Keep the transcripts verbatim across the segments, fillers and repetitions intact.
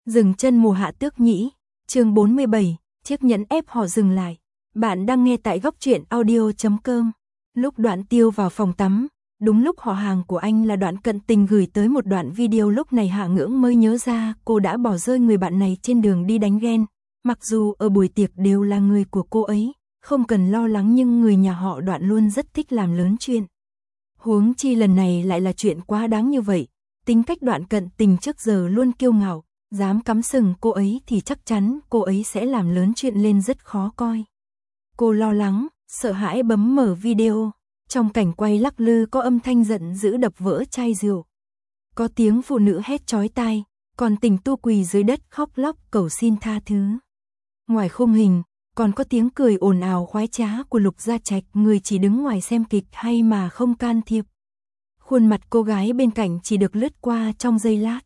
Dừng chân mùa hạ tước nhĩ, chương bốn mươi bảy, chiếc nhẫn ép họ dừng lại. Bạn đang nghe tại góc truyện audio chấm com. Lúc Đoạn Tiêu vào phòng tắm, đúng lúc họ hàng của anh là Đoạn Cận Tình gửi tới một đoạn video, lúc này Hạ Ngưỡng mới nhớ ra cô đã bỏ rơi người bạn này trên đường đi đánh ghen. Mặc dù ở buổi tiệc đều là người của cô ấy, không cần lo lắng, nhưng người nhà họ Đoạn luôn rất thích làm lớn chuyện. Huống chi lần này lại là chuyện quá đáng như vậy. Tính cách Đoạn Cận Tình trước giờ luôn kiêu ngạo, dám cắm sừng cô ấy thì chắc chắn cô ấy sẽ làm lớn chuyện lên rất khó coi. Cô lo lắng, sợ hãi bấm mở video. Trong cảnh quay lắc lư có âm thanh giận dữ đập vỡ chai rượu. Có tiếng phụ nữ hét chói tai, còn Tình Tu quỳ dưới đất khóc lóc cầu xin tha thứ. Ngoài khung hình, còn có tiếng cười ồn ào khoái trá của Lục Gia Trạch, người chỉ đứng ngoài xem kịch hay mà không can thiệp. Khuôn mặt cô gái bên cạnh chỉ được lướt qua trong giây lát.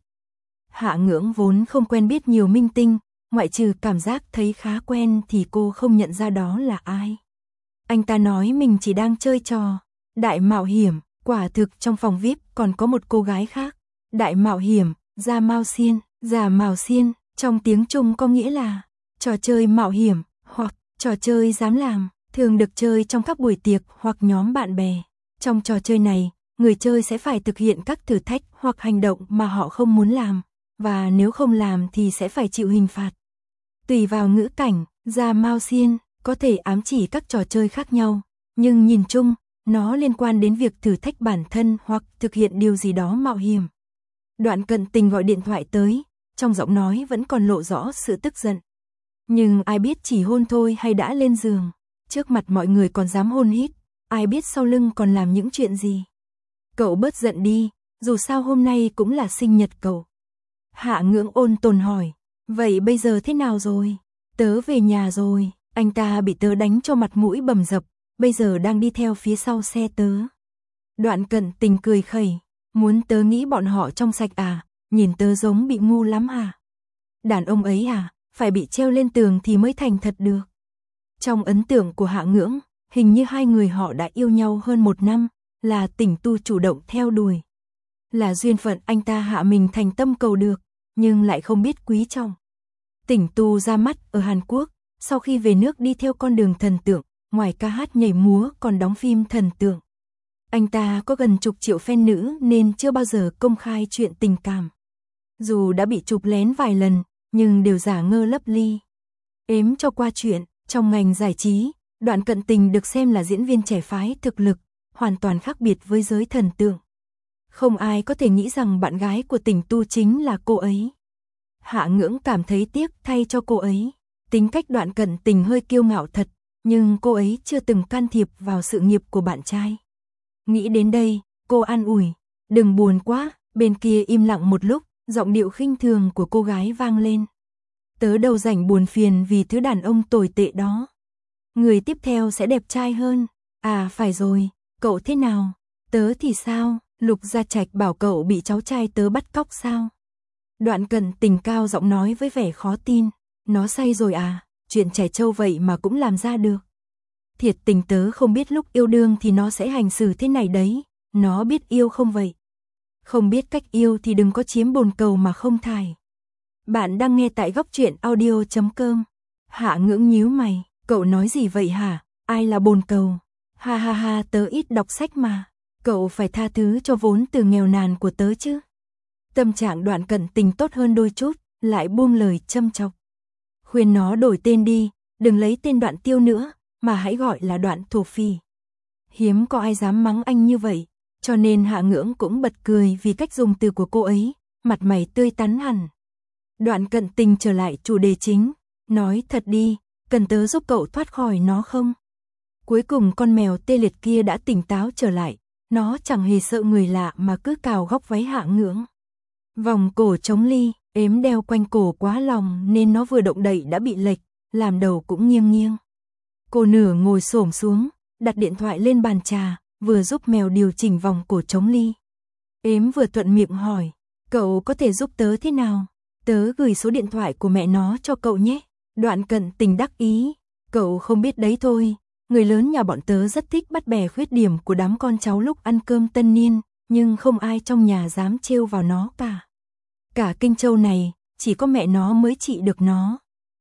Hạ Ngưỡng vốn không quen biết nhiều minh tinh, ngoại trừ cảm giác thấy khá quen thì cô không nhận ra đó là ai. Anh ta nói mình chỉ đang chơi trò đại mạo hiểm, quả thực trong phòng vi ai pi còn có một cô gái khác. Đại mạo hiểm, Gia Mao Xiên, Giả Mạo Xiên, trong tiếng Trung có nghĩa là trò chơi mạo hiểm hoặc trò chơi dám làm, thường được chơi trong các buổi tiệc hoặc nhóm bạn bè. Trong trò chơi này, người chơi sẽ phải thực hiện các thử thách hoặc hành động mà họ không muốn làm, và nếu không làm thì sẽ phải chịu hình phạt. Tùy vào ngữ cảnh, Gia Mao Xiên có thể ám chỉ các trò chơi khác nhau, nhưng nhìn chung, nó liên quan đến việc thử thách bản thân hoặc thực hiện điều gì đó mạo hiểm. Đoạn Cận Tình gọi điện thoại tới, trong giọng nói vẫn còn lộ rõ sự tức giận. Nhưng ai biết chỉ hôn thôi hay đã lên giường, trước mặt mọi người còn dám hôn hít, ai biết sau lưng còn làm những chuyện gì. Cậu bớt giận đi, dù sao hôm nay cũng là sinh nhật cậu. Hạ Ngưỡng ôn tồn hỏi, vậy bây giờ thế nào rồi? Tớ về nhà rồi, anh ta bị tớ đánh cho mặt mũi bầm dập, bây giờ đang đi theo phía sau xe tớ. Đoạn Cận Tình cười khẩy, muốn tớ nghĩ bọn họ trong sạch à, nhìn tớ giống bị ngu lắm à? Đàn ông ấy à, phải bị treo lên tường thì mới thành thật được. Trong ấn tượng của Hạ Ngưỡng, hình như hai người họ đã yêu nhau hơn một năm, là Tình Tu chủ động theo đuổi. Là duyên phận anh ta hạ mình thành tâm cầu được, nhưng lại không biết quý trọng. Tình Tu ra mắt ở Hàn Quốc, sau khi về nước đi theo con đường thần tượng, ngoài ca hát nhảy múa còn đóng phim thần tượng. Anh ta có gần chục triệu fan nữ nên chưa bao giờ công khai chuyện tình cảm. Dù đã bị chụp lén vài lần, nhưng đều giả ngơ lấp ly. Ếm cho qua chuyện, trong ngành giải trí, Đoạn Cận Tình được xem là diễn viên trẻ phái thực lực, hoàn toàn khác biệt với giới thần tượng. Không ai có thể nghĩ rằng bạn gái của Tình Tu chính là cô ấy. Hạ Ngưỡng cảm thấy tiếc thay cho cô ấy. Tính cách Đoạn Cận Tình hơi kiêu ngạo thật, nhưng cô ấy chưa từng can thiệp vào sự nghiệp của bạn trai. Nghĩ đến đây, cô an ủi, đừng buồn quá. Bên kia im lặng một lúc, giọng điệu khinh thường của cô gái vang lên. Tớ đâu rảnh buồn phiền vì thứ đàn ông tồi tệ đó. Người tiếp theo sẽ đẹp trai hơn. À phải rồi, cậu thế nào? Tớ thì sao? Lục Gia Trạch bảo cậu bị cháu trai tớ bắt cóc sao? Đoạn Cận Tình cao giọng nói với vẻ khó tin. Nó say rồi à? Chuyện trẻ trâu vậy mà cũng làm ra được. Thiệt tình tớ không biết lúc yêu đương thì nó sẽ hành xử thế này đấy. Nó biết yêu không vậy? Không biết cách yêu thì đừng có chiếm bồn cầu mà không thải. Bạn đang nghe tại góc truyện audio chấm com. Hạ Ngưỡng nhíu mày, cậu nói gì vậy hả? Ai là bồn cầu? Ha ha ha, tớ ít đọc sách mà. Cậu phải tha thứ cho vốn từ nghèo nàn của tớ chứ. Tâm trạng Đoạn Cận Tình tốt hơn đôi chút, lại buông lời châm chọc. Khuyên nó đổi tên đi, đừng lấy tên Đoạn Tiêu nữa, mà hãy gọi là Đoạn Thổ Phỉ. Hiếm có ai dám mắng anh như vậy, cho nên Hạ Ngưỡng cũng bật cười vì cách dùng từ của cô ấy, mặt mày tươi tắn hẳn. Đoạn Cận Tình trở lại chủ đề chính, nói thật đi, cần tớ giúp cậu thoát khỏi nó không? Cuối cùng con mèo tê liệt kia đã tỉnh táo trở lại, nó chẳng hề sợ người lạ mà cứ cào góc váy Hạ Ngưỡng. Vòng cổ chống ly, ếm đeo quanh cổ quá lòng nên nó vừa động đậy đã bị lệch, làm đầu cũng nghiêng nghiêng. Cô nửa ngồi xổm xuống, đặt điện thoại lên bàn trà, vừa giúp mèo điều chỉnh vòng cổ chống ly. Ếm vừa thuận miệng hỏi, cậu có thể giúp tớ thế nào? Tớ gửi số điện thoại của mẹ nó cho cậu nhé. Đoạn Cận Tình đắc ý, cậu không biết đấy thôi, người lớn nhà bọn tớ rất thích bắt bè khuyết điểm của đám con cháu lúc ăn cơm tân niên, nhưng không ai trong nhà dám trêu vào nó cả. Cả Kinh Châu này, chỉ có mẹ nó mới trị được nó.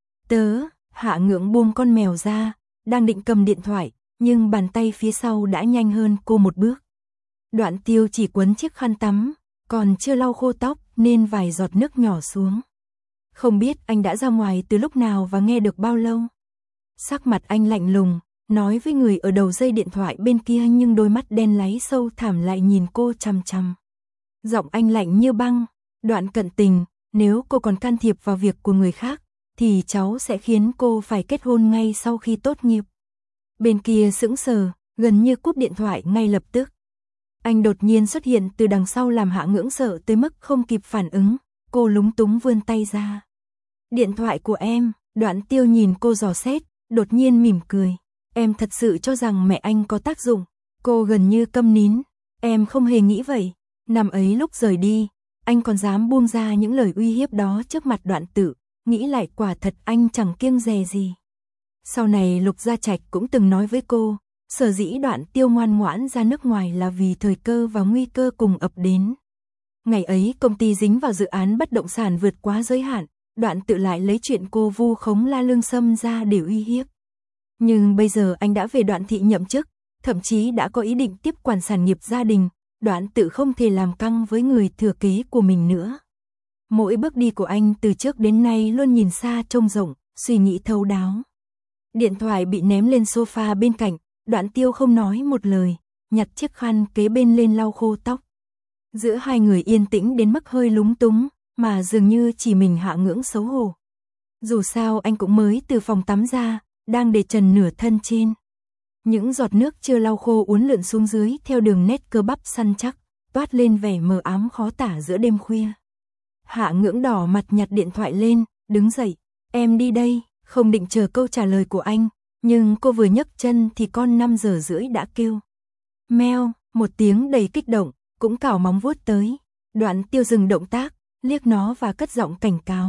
Tớ, Hạ Ngưỡng buông con mèo ra, đang định cầm điện thoại, nhưng bàn tay phía sau đã nhanh hơn cô một bước. Đoạn Tiêu chỉ quấn chiếc khăn tắm, còn chưa lau khô tóc nên vài giọt nước nhỏ xuống. Không biết anh đã ra ngoài từ lúc nào và nghe được bao lâu. Sắc mặt anh lạnh lùng, nói với người ở đầu dây điện thoại bên kia, nhưng đôi mắt đen láy sâu thẳm lại nhìn cô chằm chằm. Giọng anh lạnh như băng. Đoạn Cận Tình, nếu cô còn can thiệp vào việc của người khác, thì cháu sẽ khiến cô phải kết hôn ngay sau khi tốt nghiệp. Bên kia sững sờ, gần như cúp điện thoại ngay lập tức. Anh đột nhiên xuất hiện từ đằng sau làm Hạ Ngưỡng sợ tới mức không kịp phản ứng, cô lúng túng vươn tay ra. Điện thoại của em. Đoạn Tiêu nhìn cô dò xét, đột nhiên mỉm cười. Em thật sự cho rằng mẹ anh có tác dụng. Cô gần như câm nín. Em không hề nghĩ vậy. Năm ấy lúc rời đi, anh còn dám buông ra những lời uy hiếp đó trước mặt Đoạn Tự. Nghĩ lại quả thật anh chẳng kiêng dè gì. Sau này Lục Gia Trạch cũng từng nói với cô, sở dĩ Đoạn Tiêu ngoan ngoãn ra nước ngoài là vì thời cơ và nguy cơ cùng ập đến. Ngày ấy công ty dính vào dự án bất động sản vượt quá giới hạn, Đoạn Tự lại lấy chuyện cô vu khống La Lương Sâm ra để uy hiếp. Nhưng bây giờ anh đã về Đoạn thị nhậm chức, thậm chí đã có ý định tiếp quản sản nghiệp gia đình, Đoạn Tự không thể làm căng với người thừa kế của mình nữa. Mỗi bước đi của anh từ trước đến nay luôn nhìn xa trông rộng, suy nghĩ thấu đáo. Điện thoại bị ném lên sofa bên cạnh, Đoạn Tiêu không nói một lời, nhặt chiếc khăn kế bên lên lau khô tóc. Giữa hai người yên tĩnh đến mức hơi lúng túng, mà dường như chỉ mình Hạ Ngưỡng xấu hổ. Dù sao anh cũng mới từ phòng tắm ra, đang để trần nửa thân trên. Những giọt nước chưa lau khô uốn lượn xuống dưới theo đường nét cơ bắp săn chắc, toát lên vẻ mờ ám khó tả giữa đêm khuya. Hạ Ngưỡng đỏ mặt nhặt điện thoại lên, đứng dậy. Em đi đây. Không định chờ câu trả lời của anh, nhưng cô vừa nhấc chân thì con năm giờ rưỡi đã kêu. Meo, một tiếng đầy kích động, cũng cào móng vuốt tới. Đoạn Tiêu dừng động tác, liếc nó và cất giọng cảnh cáo.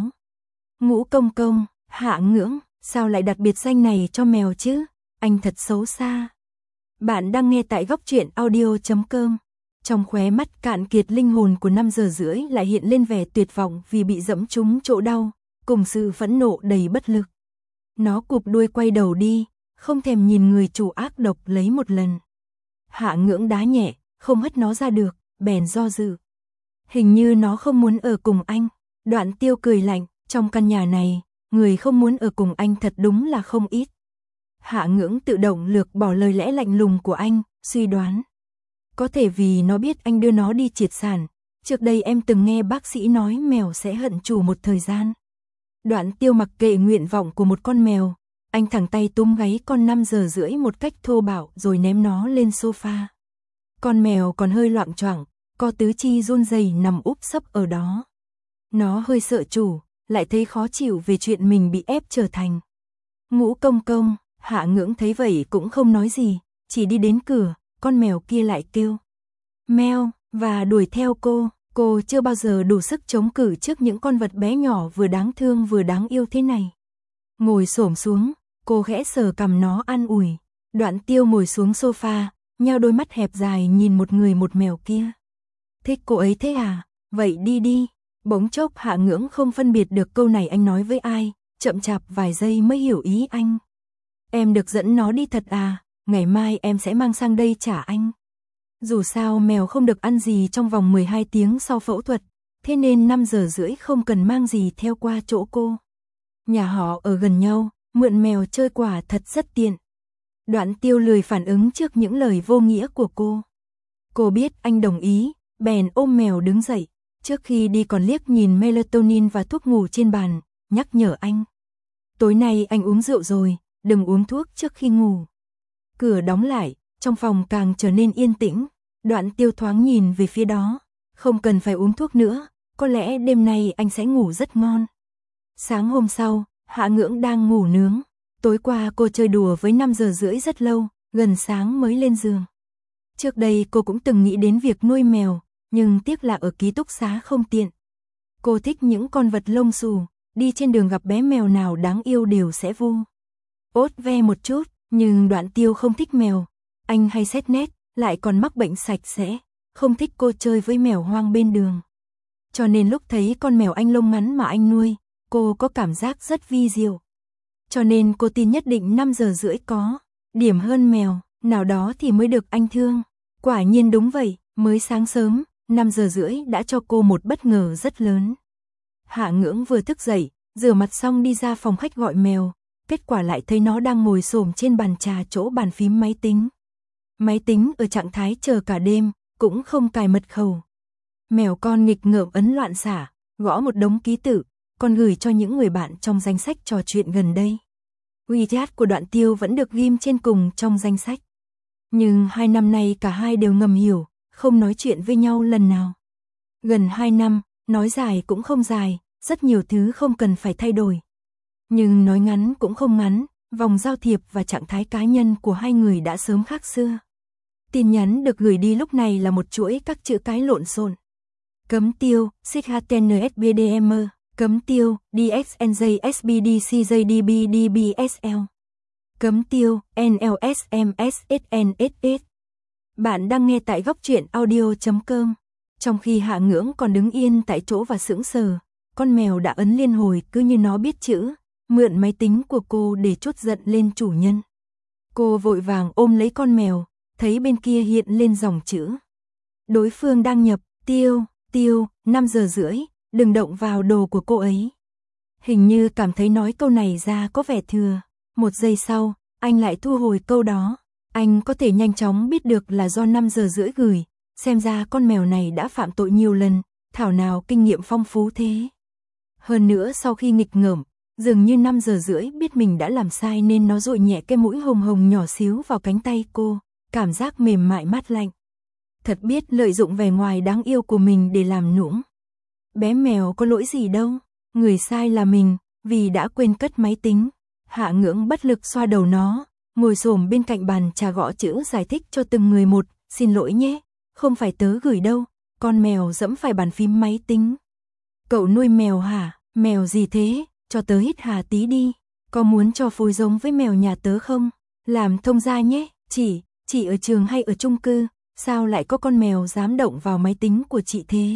Ngũ Công Công, Hạ Ngưỡng, sao lại đặt biệt danh này cho mèo chứ? Anh thật xấu xa. Bạn đang nghe tại góc truyện audio chấm com. Trong khóe mắt cạn kiệt linh hồn của năm giờ rưỡi lại hiện lên vẻ tuyệt vọng vì bị dẫm trúng chỗ đau, cùng sự phẫn nộ đầy bất lực. Nó cụp đuôi quay đầu đi, không thèm nhìn người chủ ác độc lấy một lần. Hạ Ngưỡng đá nhẹ, không hất nó ra được, bèn do dự. Hình như nó không muốn ở cùng anh. Đoạn Tiêu cười lạnh, trong căn nhà này, người không muốn ở cùng anh thật đúng là không ít. Hạ Ngưỡng tự động lược bỏ lời lẽ lạnh lùng của anh, suy đoán. Có thể vì nó biết anh đưa nó đi triệt sản. Trước đây em từng nghe bác sĩ nói mèo sẽ hận chủ một thời gian. Đoạn Tiêu mặc kệ nguyện vọng của một con mèo, anh thẳng tay túm gáy con năm giờ rưỡi một cách thô bạo rồi ném nó lên sofa. Con mèo còn hơi loạng choạng, co tứ chi run rẩy nằm úp sấp ở đó. Nó hơi sợ chủ, lại thấy khó chịu về chuyện mình bị ép trở thành. Ngũ Công Công. Hạ Ngưỡng thấy vậy cũng không nói gì, chỉ đi đến cửa, con mèo kia lại kêu meo và đuổi theo cô. Cô chưa bao giờ đủ sức chống cự trước những con vật bé nhỏ vừa đáng thương vừa đáng yêu thế này. Ngồi xổm xuống, cô khẽ sờ cằm nó an ủi. Đoạn Tiêu ngồi xuống sofa, nheo đôi mắt hẹp dài nhìn một người một mèo kia. Thích cô ấy thế à? Vậy đi đi. Bỗng chốc Hạ Ngưỡng không phân biệt được câu này anh nói với ai, chậm chạp vài giây mới hiểu ý anh. Em được dẫn nó đi thật à? Ngày mai em sẽ mang sang đây trả anh. Dù sao mèo không được ăn gì trong vòng mười hai tiếng sau phẫu thuật, thế nên năm giờ rưỡi không cần mang gì theo qua chỗ cô. Nhà họ ở gần nhau, mượn mèo chơi quả thật rất tiện. Đoạn Tiêu lười phản ứng trước những lời vô nghĩa của cô. Cô biết anh đồng ý, bèn ôm mèo đứng dậy, trước khi đi còn liếc nhìn melatonin và thuốc ngủ trên bàn, nhắc nhở anh. Tối nay anh uống rượu rồi, đừng uống thuốc trước khi ngủ. Cửa đóng lại, trong phòng càng trở nên yên tĩnh. Đoạn Tiêu thoáng nhìn về phía đó. Không cần phải uống thuốc nữa, có lẽ đêm nay anh sẽ ngủ rất ngon. Sáng hôm sau, Hạ Ngưỡng đang ngủ nướng. Tối qua cô chơi đùa với năm giờ rưỡi rất lâu, gần sáng mới lên giường. Trước đây cô cũng từng nghĩ đến việc nuôi mèo, nhưng tiếc là ở ký túc xá không tiện. Cô thích những con vật lông xù, đi trên đường gặp bé mèo nào đáng yêu đều sẽ vu ốt ve một chút, nhưng Đoạn Tiêu không thích mèo. Anh hay xét nét, lại còn mắc bệnh sạch sẽ, không thích cô chơi với mèo hoang bên đường. Cho nên lúc thấy con mèo anh lông ngắn mà anh nuôi, cô có cảm giác rất vi diệu. Cho nên cô tin nhất định năm giờ rưỡi có điểm hơn mèo nào đó thì mới được anh thương. Quả nhiên đúng vậy, mới sáng sớm, năm giờ rưỡi đã cho cô một bất ngờ rất lớn. Hạ Ngưỡng vừa thức dậy, rửa mặt xong đi ra phòng khách gọi mèo, kết quả lại thấy nó đang ngồi xổm trên bàn trà chỗ bàn phím máy tính. Máy tính ở trạng thái chờ cả đêm, cũng không cài mật khẩu. Mèo con nghịch ngợm ấn loạn xả, gõ một đống ký tự, còn gửi cho những người bạn trong danh sách trò chuyện gần đây. WeChat của Đoạn Tiêu vẫn được ghim trên cùng trong danh sách. Nhưng hai năm nay cả hai đều ngầm hiểu, không nói chuyện với nhau lần nào. Gần hai năm, nói dài cũng không dài, rất nhiều thứ không cần phải thay đổi. Nhưng nói ngắn cũng không ngắn, vòng giao thiệp và trạng thái cá nhân của hai người đã sớm khác xưa. Tin nhắn được gửi đi lúc này là một chuỗi các chữ cái lộn xộn. Cấm tiêu, xê hát tê en ét bê đê em, cấm tiêu, đê ích en gi ét bê đê xê gi đê bê đê bê ét lờ. Cấm tiêu, en lờ ét em ét ét en ét ét. Bạn đang nghe tại góc truyện audio chấm com. Trong khi Hạ Ngưỡng còn đứng yên tại chỗ và sững sờ, con mèo đã ấn liên hồi cứ như nó biết chữ, mượn máy tính của cô để trút giận lên chủ nhân. Cô vội vàng ôm lấy con mèo, thấy bên kia hiện lên dòng chữ. Đối phương đang nhập, tiêu, tiêu, năm giờ rưỡi, đừng động vào đồ của cô ấy. Hình như cảm thấy nói câu này ra có vẻ thừa. Một giây sau, anh lại thu hồi câu đó. Anh có thể nhanh chóng biết được là do năm giờ rưỡi gửi, xem ra con mèo này đã phạm tội nhiều lần, thảo nào kinh nghiệm phong phú thế. Hơn nữa sau khi nghịch ngợm, dường như năm giờ rưỡi biết mình đã làm sai nên nó dội nhẹ cái mũi hồng hồng nhỏ xíu vào cánh tay cô, cảm giác mềm mại mát lạnh. Thật biết lợi dụng vẻ ngoài đáng yêu của mình để làm nũng. Bé mèo có lỗi gì đâu, người sai là mình, vì đã quên cất máy tính. Hạ Ngưỡng bất lực xoa đầu nó, ngồi xổm bên cạnh bàn trà gõ chữ giải thích cho từng người một, xin lỗi nhé, không phải tớ gửi đâu, con mèo dẫm phải bàn phím máy tính. Cậu nuôi mèo hả, mèo gì thế, cho tớ hít hà tí đi, có muốn cho phối giống với mèo nhà tớ không, làm thông gia nhé, chị, chị ở trường hay ở chung cư, sao lại có con mèo dám động vào máy tính của chị thế?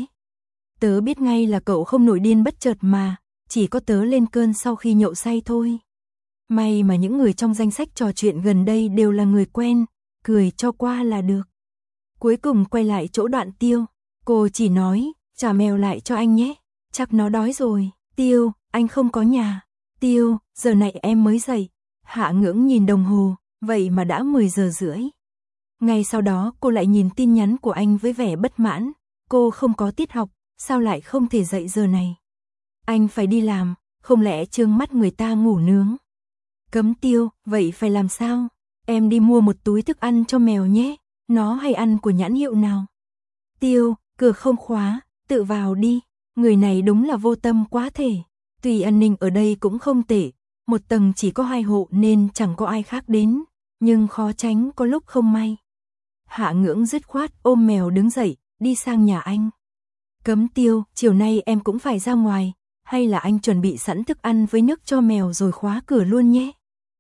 Tớ biết ngay là cậu không nổi điên bất chợt mà, chỉ có tớ lên cơn sau khi nhậu say thôi. May mà những người trong danh sách trò chuyện gần đây đều là người quen, cười cho qua là được. Cuối cùng quay lại chỗ Đoạn Tiêu, cô chỉ nói, trả mèo lại cho anh nhé, chắc nó đói rồi. Tiêu, anh không có nhà. Tiêu, giờ này em mới dậy. Hạ Ngưỡng nhìn đồng hồ, vậy mà đã mười giờ rưỡi. Ngay sau đó cô lại nhìn tin nhắn của anh với vẻ bất mãn, cô không có tiết học, sao lại không thể dậy giờ này? Anh phải đi làm, không lẽ trương mắt người ta ngủ nướng? Cấm Tiêu, vậy phải làm sao? Em đi mua một túi thức ăn cho mèo nhé, nó hay ăn của nhãn hiệu nào? Tiêu, cửa không khóa, tự vào đi. Người này đúng là vô tâm quá thể. Tuy an ninh ở đây cũng không tệ, một tầng chỉ có hai hộ nên chẳng có ai khác đến, nhưng khó tránh có lúc không may. Hạ Ngưỡng dứt khoát ôm mèo đứng dậy, đi sang nhà anh. Cấm Tiêu, chiều nay em cũng phải ra ngoài, hay là anh chuẩn bị sẵn thức ăn với nước cho mèo rồi khóa cửa luôn nhé.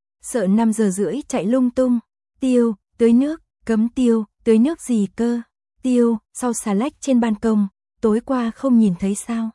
Sợ năm giờ rưỡi chạy lung tung. Tiêu, tưới nước. Cấm Tiêu, tưới nước gì cơ? Tiêu, sau xà lách trên ban công, tối qua không nhìn thấy sao?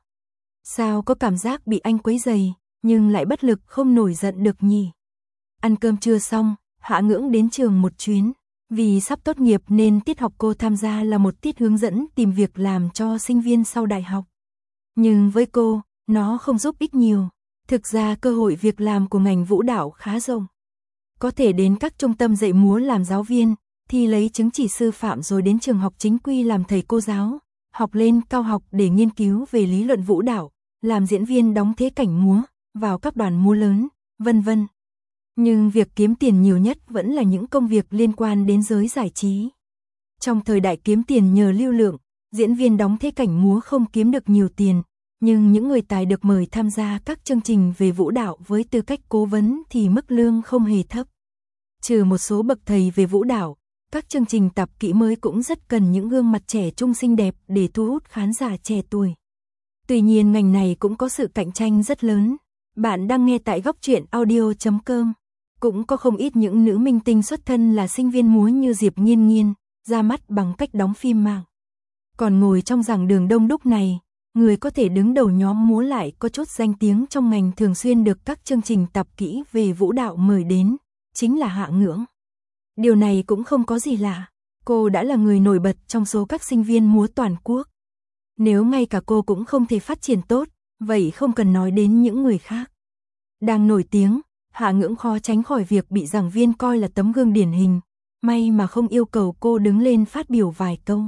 Sao có cảm giác bị anh quấy rầy, nhưng lại bất lực không nổi giận được nhỉ? Ăn cơm trưa xong, Hạ Ngưỡng đến trường một chuyến. Vì sắp tốt nghiệp nên tiết học cô tham gia là một tiết hướng dẫn tìm việc làm cho sinh viên sau đại học. Nhưng với cô, nó không giúp ích nhiều. Thực ra cơ hội việc làm của ngành vũ đạo khá rộng. Có thể đến các trung tâm dạy múa làm giáo viên, thi lấy chứng chỉ sư phạm rồi đến trường học chính quy làm thầy cô giáo, học lên cao học để nghiên cứu về lý luận vũ đạo, làm diễn viên đóng thế cảnh múa, vào các đoàn múa lớn, vân vân. Nhưng việc kiếm tiền nhiều nhất vẫn là những công việc liên quan đến giới giải trí. Trong thời đại kiếm tiền nhờ lưu lượng, diễn viên đóng thế cảnh múa không kiếm được nhiều tiền, nhưng những người tài được mời tham gia các chương trình về vũ đạo với tư cách cố vấn thì mức lương không hề thấp. Trừ một số bậc thầy về vũ đạo, các chương trình tập kỹ mới cũng rất cần những gương mặt trẻ trung xinh đẹp để thu hút khán giả trẻ tuổi. Tuy nhiên ngành này cũng có sự cạnh tranh rất lớn. Bạn đang nghe tại góc truyện audio chấm com. Cũng có không ít những nữ minh tinh xuất thân là sinh viên múa như Diệp Nghiên Nghiên, ra mắt bằng cách đóng phim mạng. Còn ngồi trong giảng đường đông đúc này, người có thể đứng đầu nhóm múa lại có chút danh tiếng trong ngành, thường xuyên được các chương trình tập kỹ về vũ đạo mời đến, chính là Hạ Ngưỡng. Điều này cũng không có gì lạ, cô đã là người nổi bật trong số các sinh viên múa toàn quốc. Nếu ngay cả cô cũng không thể phát triển tốt, vậy không cần nói đến những người khác. Đang nổi tiếng, Hạ Ngưỡng khó tránh khỏi việc bị giảng viên coi là tấm gương điển hình, may mà không yêu cầu cô đứng lên phát biểu vài câu.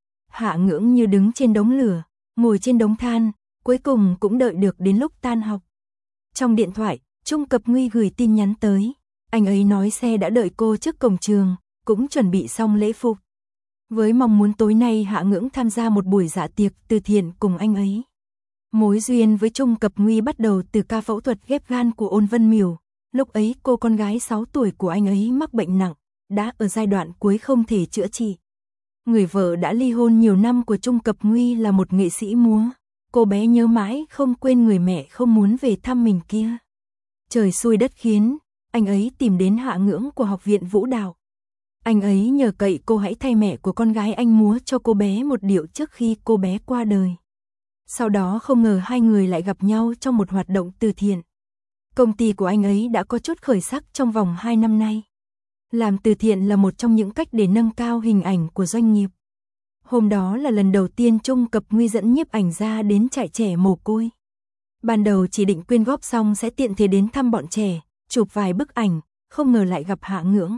Hạ Ngưỡng như đứng trên đống lửa, ngồi trên đống than, cuối cùng cũng đợi được đến lúc tan học. Trong điện thoại, Trung Cập Nguy gửi tin nhắn tới, anh ấy nói xe đã đợi cô trước cổng trường, cũng chuẩn bị xong lễ phục. Với mong muốn tối nay Hạ Ngưỡng tham gia một buổi dạ tiệc từ thiện cùng anh ấy. Mối duyên với Trung Cập Nguy bắt đầu từ ca phẫu thuật ghép gan của Ôn Vân Miểu. Lúc ấy cô con gái sáu tuổi của anh ấy mắc bệnh nặng, đã ở giai đoạn cuối không thể chữa trị. Người vợ đã ly hôn nhiều năm của Trung Cập Nguy là một nghệ sĩ múa. Cô bé nhớ mãi không quên người mẹ không muốn về thăm mình kia. Trời xui đất khiến, anh ấy tìm đến Hạ Ngưỡng của Học viện Vũ đạo. Anh ấy nhờ cậy cô hãy thay mẹ của con gái anh múa cho cô bé một điệu trước khi cô bé qua đời. Sau đó không ngờ hai người lại gặp nhau trong một hoạt động từ thiện. Công ty của anh ấy đã có chút khởi sắc trong vòng hai năm nay. Làm từ thiện là một trong những cách để nâng cao hình ảnh của doanh nghiệp. Hôm đó là lần đầu tiên Trung Cập Nguy dẫn nhiếp ảnh gia đến trại trẻ mồ côi. Ban đầu chỉ định quyên góp xong sẽ tiện thể đến thăm bọn trẻ, chụp vài bức ảnh, không ngờ lại gặp Hạ Ngưỡng.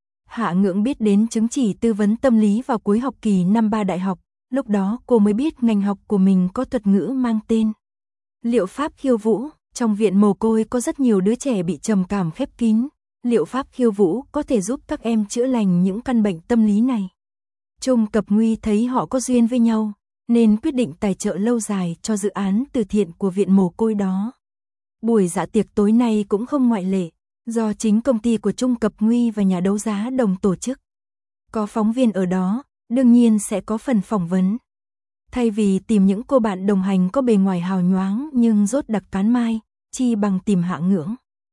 Hạ Ngưỡng biết đến chứng chỉ tư vấn tâm lý vào cuối học kỳ năm ba đại học, lúc đó cô mới biết ngành học của mình có thuật ngữ mang tên liệu pháp khiêu vũ. Trong viện mồ côi có rất nhiều đứa trẻ bị trầm cảm khép kín, liệu pháp khiêu vũ có thể giúp các em chữa lành những căn bệnh tâm lý này. Trung Cập Nguy thấy họ có duyên với nhau, nên quyết định tài trợ lâu dài cho dự án từ thiện của viện mồ côi đó. Buổi dạ tiệc tối nay cũng không ngoại lệ, do chính công ty của Trung Cập Nguy và nhà đấu giá đồng tổ chức. Có phóng viên ở đó, đương nhiên sẽ có phần phỏng vấn. Thay vì tìm những cô bạn đồng hành có bề ngoài hào nhoáng nhưng rốt đặc cán mai, chi bằng tìm Hạ Ngưỡng.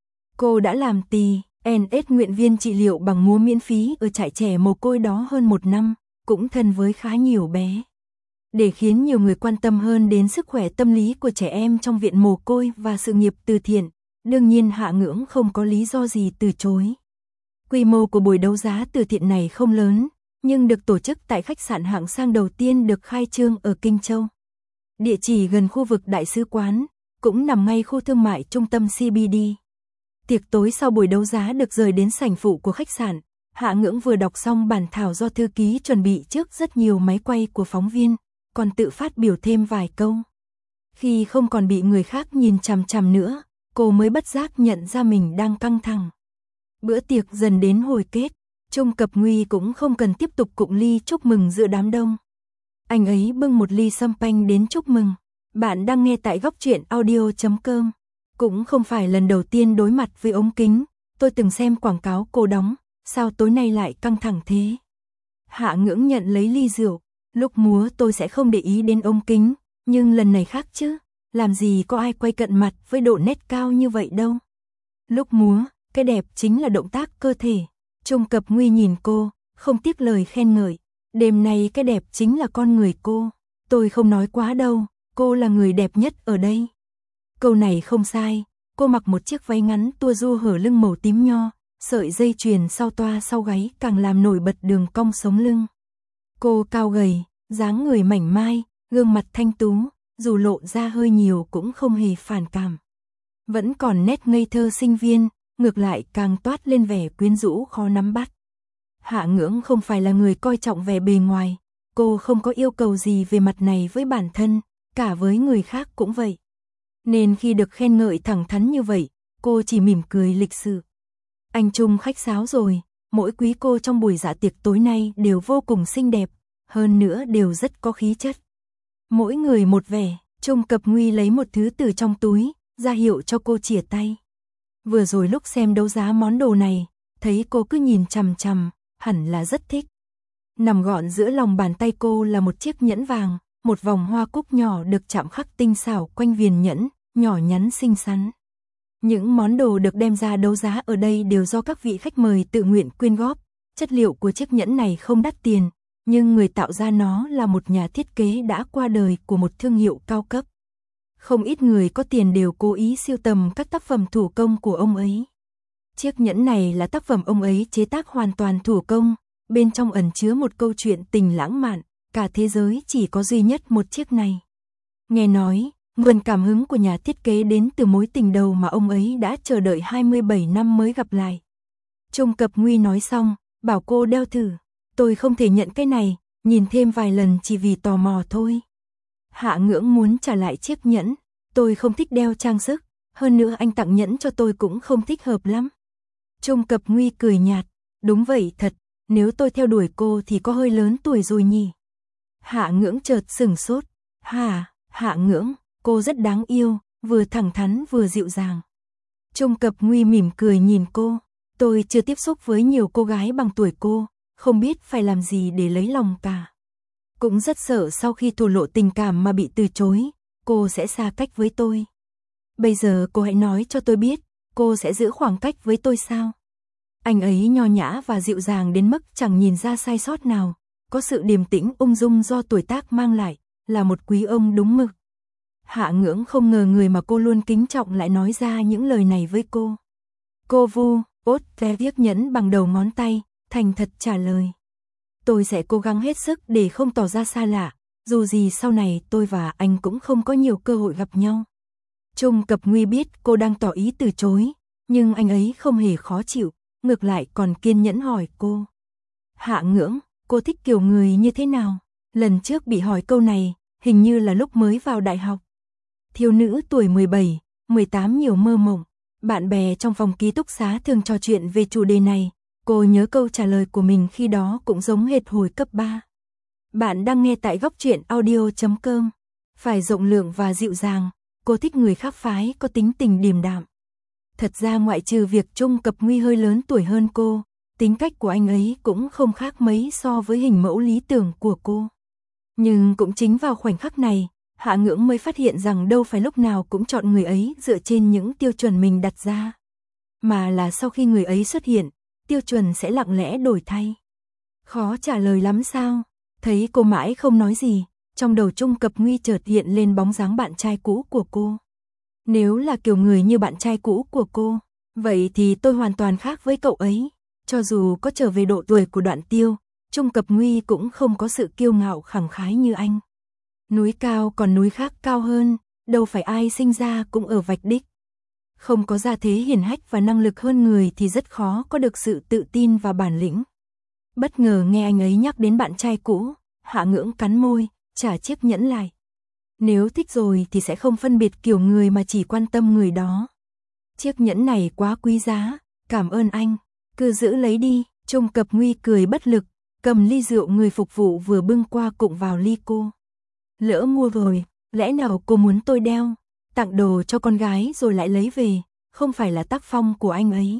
Cô đã làm tê en ét nguyện viên trị liệu bằng múa miễn phí ở trại trẻ mồ côi đó hơn một năm, cũng thân với khá nhiều bé. Để khiến nhiều người quan tâm hơn đến sức khỏe tâm lý của trẻ em trong viện mồ côi và sự nghiệp từ thiện, đương nhiên Hạ Ngưỡng không có lý do gì từ chối. Quy mô của buổi đấu giá từ thiện này không lớn, nhưng được tổ chức tại khách sạn hạng sang đầu tiên được khai trương ở Kinh Châu. Địa chỉ gần khu vực đại sứ quán, cũng nằm ngay khu thương mại trung tâm xê bê đê. Tiệc tối sau buổi đấu giá được rời đến sảnh phụ của khách sạn. Hạ Ngưỡng vừa đọc xong bản thảo do thư ký chuẩn bị trước rất nhiều máy quay của phóng viên, còn tự phát biểu thêm vài câu. Khi không còn bị người khác nhìn chằm chằm nữa, cô mới bất giác nhận ra mình đang căng thẳng. Bữa tiệc dần đến hồi kết, Trung Cập Nguy cũng không cần tiếp tục cụng ly chúc mừng giữa đám đông. Anh ấy bưng một ly champagne đến chúc mừng. Bạn đang nghe tại góc truyện audio chấm com. Cũng không phải lần đầu tiên đối mặt với ống kính, tôi từng xem quảng cáo cô đóng, sao tối nay lại căng thẳng thế? Hạ Ngưỡng nhận lấy ly rượu, lúc múa tôi sẽ không để ý đến ống kính, nhưng lần này khác chứ, làm gì có ai quay cận mặt với độ nét cao như vậy đâu. Lúc múa, cái đẹp chính là động tác cơ thể. Trung Cập Nguy nhìn cô, không tiếc lời khen ngợi, đêm nay cái đẹp chính là con người cô, tôi không nói quá đâu, cô là người đẹp nhất ở đây. Câu này không sai, cô mặc một chiếc váy ngắn tua ru hở lưng màu tím nho, sợi dây chuyền sau toa sau gáy càng làm nổi bật đường cong sống lưng. Cô cao gầy, dáng người mảnh mai, gương mặt thanh tú, dù lộ ra hơi nhiều cũng không hề phản cảm. Vẫn còn nét ngây thơ sinh viên, ngược lại càng toát lên vẻ quyến rũ khó nắm bắt. Hạ Ngưỡng không phải là người coi trọng vẻ bề ngoài, cô không có yêu cầu gì về mặt này với bản thân, cả với người khác cũng vậy. Nên khi được khen ngợi thẳng thắn như vậy, cô chỉ mỉm cười lịch sự. Anh Trung khách sáo rồi, mỗi quý cô trong buổi dạ tiệc tối nay đều vô cùng xinh đẹp, hơn nữa đều rất có khí chất. Mỗi người một vẻ, Trung Cập Nguy lấy một thứ từ trong túi, ra hiệu cho cô chìa tay. Vừa rồi lúc xem đấu giá món đồ này, thấy cô cứ nhìn chằm chằm, hẳn là rất thích. Nằm gọn giữa lòng bàn tay cô là một chiếc nhẫn vàng, một vòng hoa cúc nhỏ được chạm khắc tinh xảo quanh viền nhẫn, nhỏ nhắn xinh xắn. Những món đồ được đem ra đấu giá ở đây đều do các vị khách mời tự nguyện quyên góp. Chất liệu của chiếc nhẫn này không đắt tiền, nhưng người tạo ra nó là một nhà thiết kế đã qua đời của một thương hiệu cao cấp. Không ít người có tiền đều cố ý sưu tầm các tác phẩm thủ công của ông ấy. Chiếc nhẫn này là tác phẩm ông ấy chế tác hoàn toàn thủ công, bên trong ẩn chứa một câu chuyện tình lãng mạn, cả thế giới chỉ có duy nhất một chiếc này. Nghe nói, nguồn cảm hứng của nhà thiết kế đến từ mối tình đầu mà ông ấy đã chờ đợi hai mươi bảy năm mới gặp lại. Trung Cập Nguy nói xong, bảo cô đeo thử. Tôi không thể nhận cái này, nhìn thêm vài lần chỉ vì tò mò thôi. Hạ Ngưỡng muốn trả lại chiếc nhẫn, tôi không thích đeo trang sức, hơn nữa anh tặng nhẫn cho tôi cũng không thích hợp lắm. Trung Cập Nguy cười nhạt, đúng vậy thật, nếu tôi theo đuổi cô thì có hơi lớn tuổi rồi nhỉ. Hạ Ngưỡng chợt sửng sốt, hả, Hạ Ngưỡng, cô rất đáng yêu, vừa thẳng thắn vừa dịu dàng. Trung Cập Nguy mỉm cười nhìn cô, tôi chưa tiếp xúc với nhiều cô gái bằng tuổi cô, không biết phải làm gì để lấy lòng cả. Cũng rất sợ sau khi thổ lộ tình cảm mà bị từ chối, cô sẽ xa cách với tôi. Bây giờ cô hãy nói cho tôi biết, cô sẽ giữ khoảng cách với tôi sao? Anh ấy nho nhã và dịu dàng đến mức chẳng nhìn ra sai sót nào, có sự điềm tĩnh ung dung do tuổi tác mang lại, là một quý ông đúng mực. Hạ Ngưỡng không ngờ người mà cô luôn kính trọng lại nói ra những lời này với cô. Cô vu, ốt ve viếc nhẫn bằng đầu ngón tay, thành thật trả lời. Tôi sẽ cố gắng hết sức để không tỏ ra xa lạ, dù gì sau này tôi và anh cũng không có nhiều cơ hội gặp nhau. Trung Cập Nguy biết cô đang tỏ ý từ chối, nhưng anh ấy không hề khó chịu, ngược lại còn kiên nhẫn hỏi cô. Hạ Ngưỡng, cô thích kiểu người như thế nào? Lần trước bị hỏi câu này, hình như là lúc mới vào đại học. Thiếu nữ tuổi mười bảy, mười tám nhiều mơ mộng, bạn bè trong phòng ký túc xá thường trò chuyện về chủ đề này, cô nhớ câu trả lời của mình khi đó cũng giống hệt hồi cấp ba. Bạn đang nghe tại góc truyện audio chấm com. Phải rộng lượng và dịu dàng, cô thích người khác phái có tính tình điềm đạm. Thật ra ngoại trừ việc Trung Cập Nguy hơi lớn tuổi hơn cô, tính cách của anh ấy cũng không khác mấy so với hình mẫu lý tưởng của cô. Nhưng cũng chính vào khoảnh khắc này, Hạ Ngưỡng mới phát hiện rằng đâu phải lúc nào cũng chọn người ấy dựa trên những tiêu chuẩn mình đặt ra, mà là sau khi người ấy xuất hiện, tiêu chuẩn sẽ lặng lẽ đổi thay. Khó trả lời lắm sao? Thấy cô mãi không nói gì, trong đầu Trung Cập Nguy chợt hiện lên bóng dáng bạn trai cũ của cô. Nếu là kiểu người như bạn trai cũ của cô, vậy thì tôi hoàn toàn khác với cậu ấy. Cho dù có trở về độ tuổi của Đoạn Tiêu, Trung Cập Nguy cũng không có sự kiêu ngạo khẳng khái như anh. Núi cao còn núi khác cao hơn, đâu phải ai sinh ra cũng ở vạch đích. Không có gia thế hiển hách và năng lực hơn người thì rất khó có được sự tự tin và bản lĩnh. Bất ngờ nghe anh ấy nhắc đến bạn trai cũ, Hạ Ngưỡng cắn môi, trả chiếc nhẫn lại. Nếu thích rồi thì sẽ không phân biệt kiểu người mà chỉ quan tâm người đó. Chiếc nhẫn này quá quý giá, cảm ơn anh, cứ giữ lấy đi. Trung Cập Nguy cười bất lực, cầm ly rượu người phục vụ vừa bưng qua cụng vào ly cô. Lỡ mua rồi, lẽ nào cô muốn tôi đeo, tặng đồ cho con gái rồi lại lấy về, không phải là tác phong của anh ấy.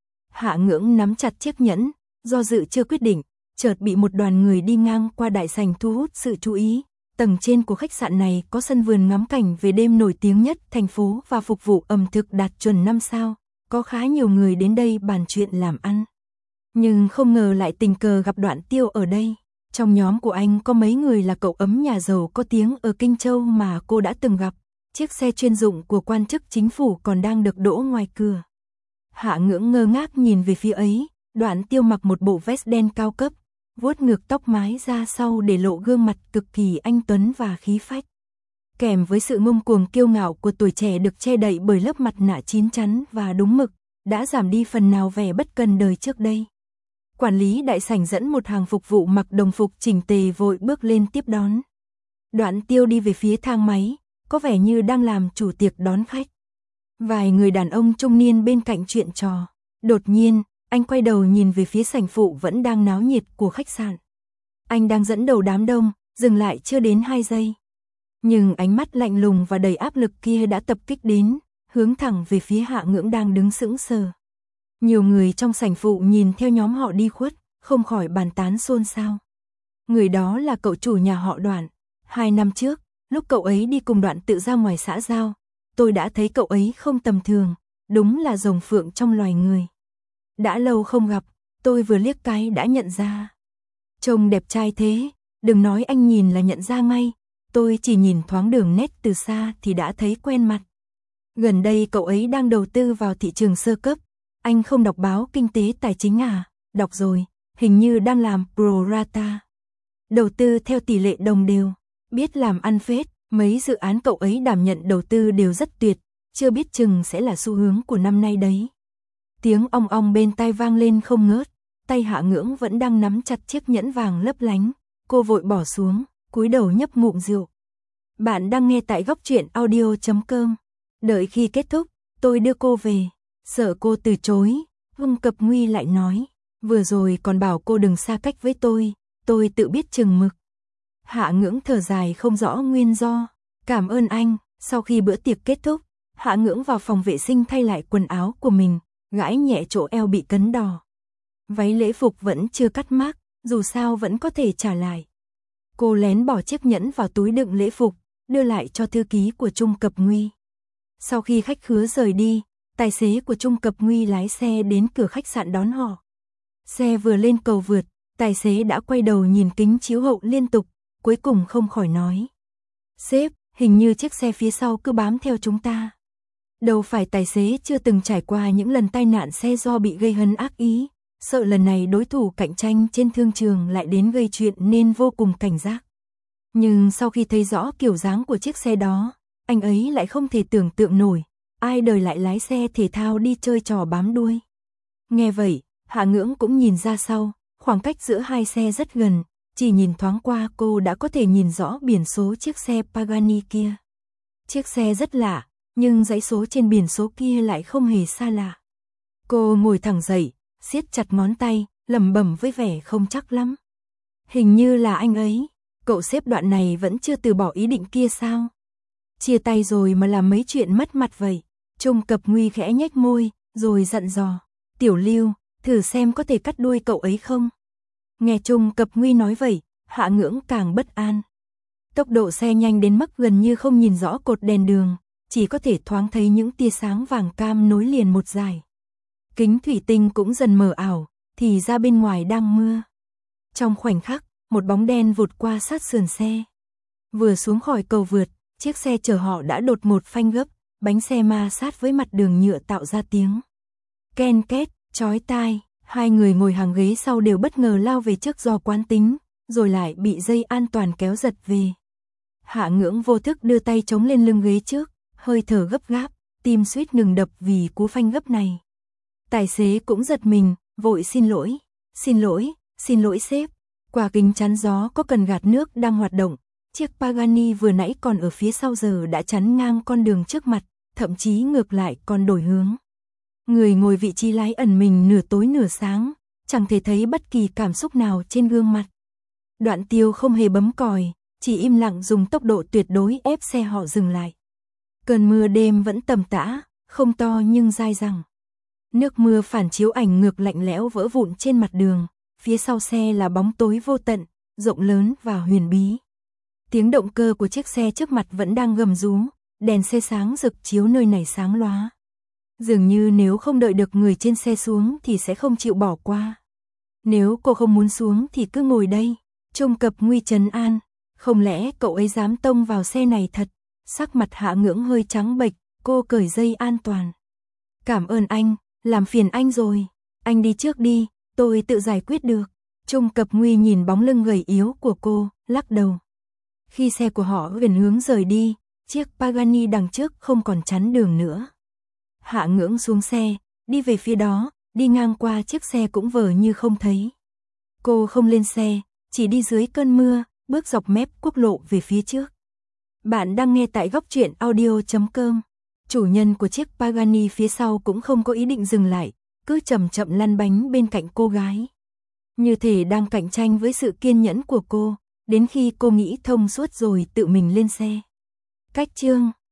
Hạ Ngưỡng nắm chặt chiếc nhẫn, do dự chưa quyết định, chợt bị một đoàn người đi ngang qua đại sảnh thu hút sự chú ý. Tầng trên của khách sạn này có sân vườn ngắm cảnh về đêm nổi tiếng nhất thành phố và phục vụ ẩm thực đạt chuẩn năm sao, có khá nhiều người đến đây bàn chuyện làm ăn. Nhưng không ngờ lại tình cờ gặp Đoạn Tiêu ở đây. Trong nhóm của anh có mấy người là cậu ấm nhà giàu có tiếng ở Kinh Châu mà cô đã từng gặp. Chiếc xe chuyên dụng của quan chức chính phủ còn đang được đỗ ngoài cửa. Hạ Ngưỡng ngơ ngác nhìn về phía ấy, Đoạn Tiêu mặc một bộ vest đen cao cấp, vuốt ngược tóc mái ra sau để lộ gương mặt cực kỳ anh tuấn và khí phách. Kèm với sự ngông cuồng kiêu ngạo của tuổi trẻ được che đậy bởi lớp mặt nạ chín chắn và đúng mực, đã giảm đi phần nào vẻ bất cần đời trước đây. Quản lý đại sảnh dẫn một hàng phục vụ mặc đồng phục chỉnh tề vội bước lên tiếp đón. Đoạn Tiêu đi về phía thang máy, có vẻ như đang làm chủ tiệc đón khách. Vài người đàn ông trung niên bên cạnh chuyện trò. Đột nhiên, anh quay đầu nhìn về phía sảnh phụ vẫn đang náo nhiệt của khách sạn. Anh đang dẫn đầu đám đông, dừng lại chưa đến hai giây. Nhưng ánh mắt lạnh lùng và đầy áp lực kia đã tập kích đến, hướng thẳng về phía Hạ Ngưỡng đang đứng sững sờ. Nhiều người trong sảnh phụ nhìn theo nhóm họ đi khuất, không khỏi bàn tán xôn xao. Người đó là cậu chủ nhà họ Đoạn. Hai năm trước, lúc cậu ấy đi cùng Đoạn tự ra ngoài xã giao, tôi đã thấy cậu ấy không tầm thường, đúng là rồng phượng trong loài người. Đã lâu không gặp, tôi vừa liếc cái đã nhận ra. Trông đẹp trai thế, đừng nói anh nhìn là nhận ra ngay, tôi chỉ nhìn thoáng đường nét từ xa thì đã thấy quen mặt. Gần đây cậu ấy đang đầu tư vào thị trường sơ cấp, anh không đọc báo kinh tế tài chính à? Đọc rồi, hình như đang làm pro rata. Đầu tư theo tỷ lệ đồng đều, biết làm ăn phết, mấy dự án cậu ấy đảm nhận đầu tư đều rất tuyệt, chưa biết chừng sẽ là xu hướng của năm nay đấy. Tiếng ong ong bên tai vang lên không ngớt, tay Hạ Ngưỡng vẫn đang nắm chặt chiếc nhẫn vàng lấp lánh, cô vội bỏ xuống, cúi đầu nhấp ngụm rượu. Bạn đang nghe tại góc truyện audio chấm com. Đợi khi kết thúc, tôi đưa cô về, sợ cô từ chối, Vương Cập Nguy lại nói, vừa rồi còn bảo cô đừng xa cách với tôi, tôi tự biết chừng mực. Hạ Ngưỡng thở dài không rõ nguyên do, cảm ơn anh. Sau khi bữa tiệc kết thúc, Hạ Ngưỡng vào phòng vệ sinh thay lại quần áo của mình, gãi nhẹ chỗ eo bị cấn đỏ. Váy lễ phục vẫn chưa cắt mác, dù sao vẫn có thể trả lại. Cô lén bỏ chiếc nhẫn vào túi đựng lễ phục, đưa lại cho thư ký của Trung Cập Nguy. Sau khi khách khứa rời đi, tài xế của Trung Cập Nguy lái xe đến cửa khách sạn đón họ. Xe vừa lên cầu vượt, tài xế đã quay đầu nhìn kính chiếu hậu liên tục, cuối cùng không khỏi nói. Sếp, hình như chiếc xe phía sau cứ bám theo chúng ta. Đâu phải tài xế chưa từng trải qua những lần tai nạn xe do bị gây hấn ác ý, sợ lần này đối thủ cạnh tranh trên thương trường lại đến gây chuyện nên vô cùng cảnh giác. Nhưng sau khi thấy rõ kiểu dáng của chiếc xe đó, anh ấy lại không thể tưởng tượng nổi, ai đời lại lái xe thể thao đi chơi trò bám đuôi. Nghe vậy, Hạ Ngưỡng cũng nhìn ra sau, khoảng cách giữa hai xe rất gần, chỉ nhìn thoáng qua cô đã có thể nhìn rõ biển số chiếc xe Pagani kia. Chiếc xe rất lạ, nhưng dãy số trên biển số kia lại không hề xa lạ. Cô ngồi thẳng dậy, siết chặt ngón tay, lẩm bẩm với vẻ không chắc lắm. Hình như là anh ấy, cậu sếp đoạn này vẫn chưa từ bỏ ý định kia sao? Chia tay rồi mà làm mấy chuyện mất mặt vậy. Trung Cập Nguy khẽ nhếch môi, rồi dặn dò, Tiểu Lưu, thử xem có thể cắt đuôi cậu ấy không? Nghe Trung Cập Nguy nói vậy, Hạ Ngưỡng càng bất an. Tốc độ xe nhanh đến mức gần như không nhìn rõ cột đèn đường, chỉ có thể thoáng thấy những tia sáng vàng cam nối liền một dải. Kính thủy tinh cũng dần mờ ảo, thì ra bên ngoài đang mưa. Trong khoảnh khắc, một bóng đen vụt qua sát sườn xe. Vừa xuống khỏi cầu vượt, chiếc xe chở họ đã đột ngột phanh gấp, bánh xe ma sát với mặt đường nhựa tạo ra tiếng ken két, chói tai. Hai người ngồi hàng ghế sau đều bất ngờ lao về trước do quán tính, rồi lại bị dây an toàn kéo giật về. Hạ Ngưỡng vô thức đưa tay chống lên lưng ghế trước, hơi thở gấp gáp, tim suýt ngừng đập vì cú phanh gấp này. Tài xế cũng giật mình, vội xin lỗi, xin lỗi, xin lỗi sếp. Qua kính chắn gió có cần gạt nước đang hoạt động, chiếc Pagani vừa nãy còn ở phía sau giờ đã chắn ngang con đường trước mặt, thậm chí ngược lại còn đổi hướng. Người ngồi vị trí lái ẩn mình nửa tối nửa sáng, chẳng thể thấy bất kỳ cảm xúc nào trên gương mặt. Đoạn Tiêu không hề bấm còi, chỉ im lặng dùng tốc độ tuyệt đối ép xe họ dừng lại. Cơn mưa đêm vẫn tầm tã, không to nhưng dai dẳng. Nước mưa phản chiếu ảnh ngược lạnh lẽo vỡ vụn trên mặt đường, phía sau xe là bóng tối vô tận, rộng lớn và huyền bí. Tiếng động cơ của chiếc xe trước mặt vẫn đang gầm rú, đèn xe sáng rực chiếu nơi này sáng lóa. Dường như nếu không đợi được người trên xe xuống thì sẽ không chịu bỏ qua. Nếu cô không muốn xuống thì cứ ngồi đây. Trung Cập Nguy trấn an, không lẽ cậu ấy dám tông vào xe này thật? Sắc mặt Hạ Ngưỡng hơi trắng bệch, cô cởi dây an toàn. Cảm ơn anh, làm phiền anh rồi. Anh đi trước đi, tôi tự giải quyết được. Trung Cập Nguy nhìn bóng lưng gầy yếu của cô, lắc đầu. Khi xe của họ gần hướng rời đi, chiếc Pagani đằng trước không còn chắn đường nữa. Hạ Ngưỡng xuống xe, đi về phía đó, đi ngang qua chiếc xe cũng vờ như không thấy. Cô không lên xe, chỉ đi dưới cơn mưa, bước dọc mép quốc lộ về phía trước. Bạn đang nghe tại góc truyện audio chấm com. Chủ nhân của chiếc Pagani phía sau cũng không có ý định dừng lại, cứ chậm chậm lăn bánh bên cạnh cô gái. Như thể đang cạnh tranh với sự kiên nhẫn của cô, đến khi cô nghĩ thông suốt rồi tự mình lên xe. Cách chương